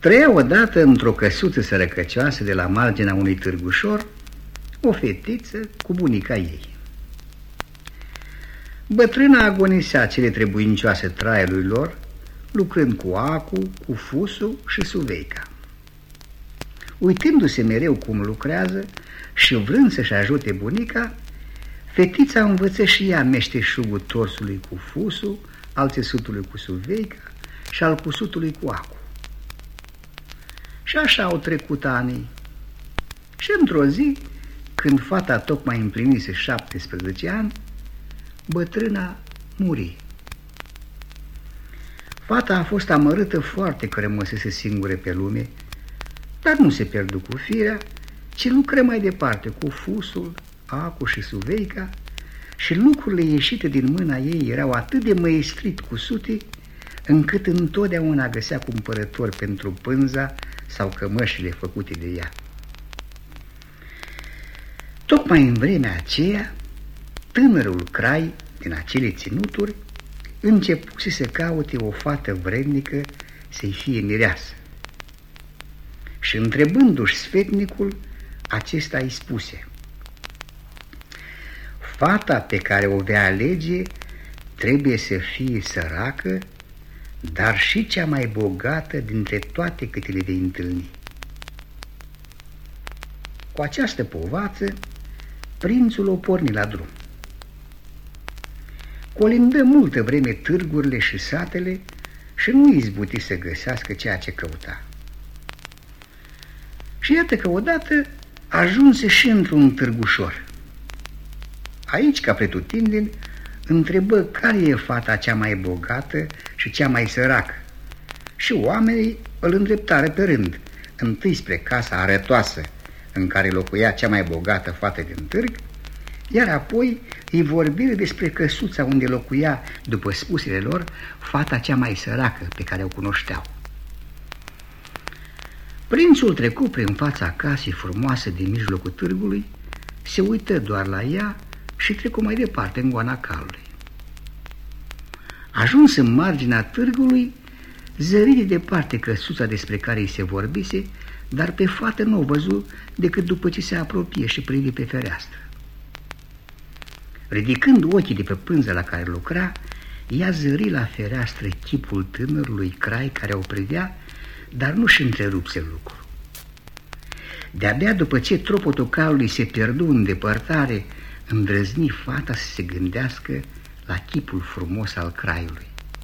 Trăia odată într-o căsuță sărăcăcioasă de la marginea unui târgușor o fetiță cu bunica ei. Bătrâna agonisea cele trebuincioase traiului lor, lucrând cu acu, cu fusul și suveica. Uitându-se mereu cum lucrează și vrând să-și ajute bunica, fetița învăță și ea meșteșugul torsului cu fusul, al țesutului cu suveica și al cusutului cu acu. Și așa au trecut ani. Și într-o zi, când fata tocmai împlinise 17 ani, bătrâna muri. Fata a fost amărâtă foarte că rămăsese singură pe lume, dar nu se pierdu cu firea, ci lucră mai departe cu fusul, acu și suveica, și lucrurile ieșite din mâna ei erau atât de măestrit cusute, încât întotdeauna găsea cumpărători pentru pânza sau cămășile făcute de ea. Tocmai în vremea aceea, tânărul Crai din acele ținuturi începuse să caute o fată vrednică să-i fie mireasă. Și întrebându-și sfetnicul, acesta îi spuse: fata pe care o vei alege trebuie să fie săracă, dar și cea mai bogată dintre toate câte le vei întâlni. Cu această povață, prințul o porni la drum. Colindă multă vreme târgurile și satele și nu izbuti să găsească ceea ce căuta. Și iată că odată ajunse și într-un târgușor. Aici, ca pretutindeni, întrebă care e fata cea mai bogată și cea mai săracă. Și oamenii îl îndreptară pe rând, întâi spre casa arătoasă în care locuia cea mai bogată fată din târg, iar apoi îi vorbiră despre căsuța unde locuia, după spusele lor, fata cea mai săracă pe care o cunoșteau. Prințul trecu prin fața casei frumoase din mijlocul târgului, se uită doar la ea și trecu mai departe în goana calului. Ajuns în marginea târgului, zări de departe căsuța despre care îi se vorbise, dar pe fată nu o văzu decât după ce se apropie și privi pe fereastră. Ridicând ochii de pe pânza la care lucra, ea zări la fereastră chipul tânărului Crai care o privea, dar nu-și întrerupse lucru. De-abia după ce tropotul calului se pierdu în depărtare, îndrăzni fata să se gândească la chipul frumos al Craiului.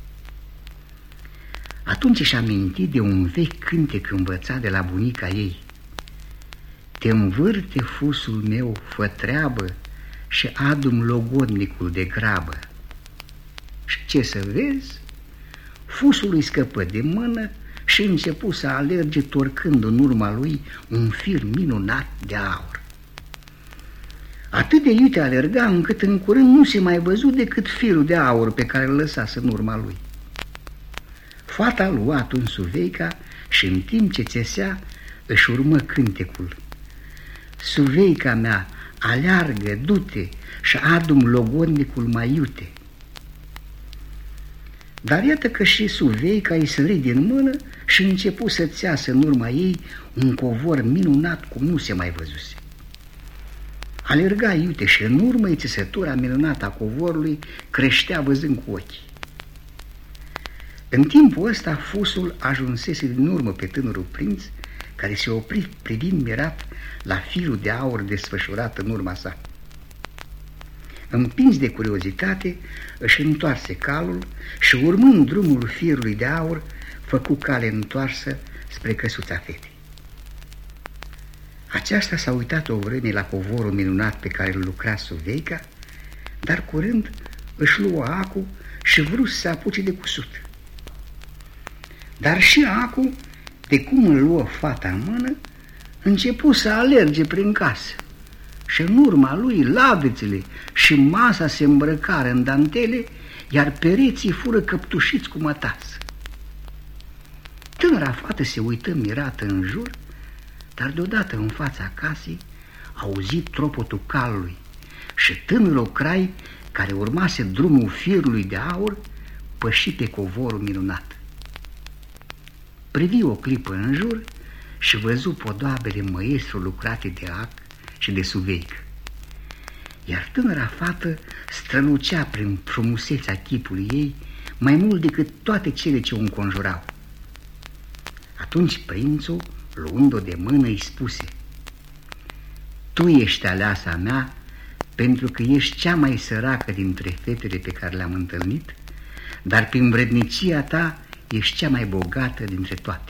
Atunci își aminti de un vechi cântec învățat de la bunica ei: te învârte fusul meu, fă treabă și adu-mi logodnicul de grabă. Și ce să vezi? Fusul îi scăpă de mână și începu să alerge, torcând în urma lui un fir minunat de aur. Atât de iute alerga încât în curând nu se mai văzu decât firul de aur pe care îl lăsase în urma lui. Fata lua atunci suveica și în timp ce țesea își urmă cântecul: suveica mea, aleargă, du-te și adu-mi logodnicul mai iute. Dar iată că și suveica îi sări din mână și începu să țeasă în urma ei un covor minunat cum nu se mai văzuse. Alerga iute și în urmă țesătura minunată a covorului creștea văzând cu ochii. În timpul ăsta fusul ajunsese din urmă pe tânărul prinț, care se opri privind mirat la firul de aur desfășurat în urma sa. Împins de curiozitate, își întoarse calul și, urmând drumul firului de aur, făcu cale întoarsă spre căsuța fetei. Aceasta s-a uitat o vreme la covorul minunat pe care îl lucra suveica, dar curând își luă acu și vrut să se apuce de cusut. Dar și acu, de cum îl luă fata în mână, începu să alerge prin casă și în urma lui lavețele și masa se îmbrăcară în dantele, iar pereții fură căptușiți cu mătasă. Tânăra fată se uită mirată în jur, dar deodată în fața casei auzit tropotul calului și tânărul Crai, care urmase drumul firului de aur, păși pe covorul minunat. privi o clipă în jur și văzu podoabele măestru lucrate de ac și de suveică. Iar tânăra fată strălucea prin frumusețea chipului ei mai mult decât toate cele ce o înconjurau. Atunci prințul, luând-o de mână, îi spuse: tu ești aleasa mea pentru că ești cea mai săracă dintre fetele pe care le-am întâlnit, dar prin vrednicia ta ești cea mai bogată dintre toate.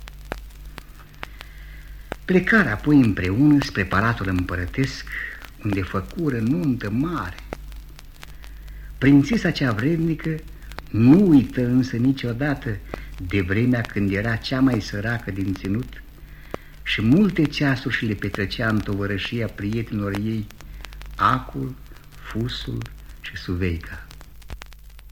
Plecară apoi împreună spre palatul împărătesc, unde făcură nuntă mare. Prințesa cea vrednică nu uită însă niciodată de vremea când era cea mai săracă din ținut și multe ceasuri și le petrecea în tovărășia prietenilor ei, acul, fusul și suveica.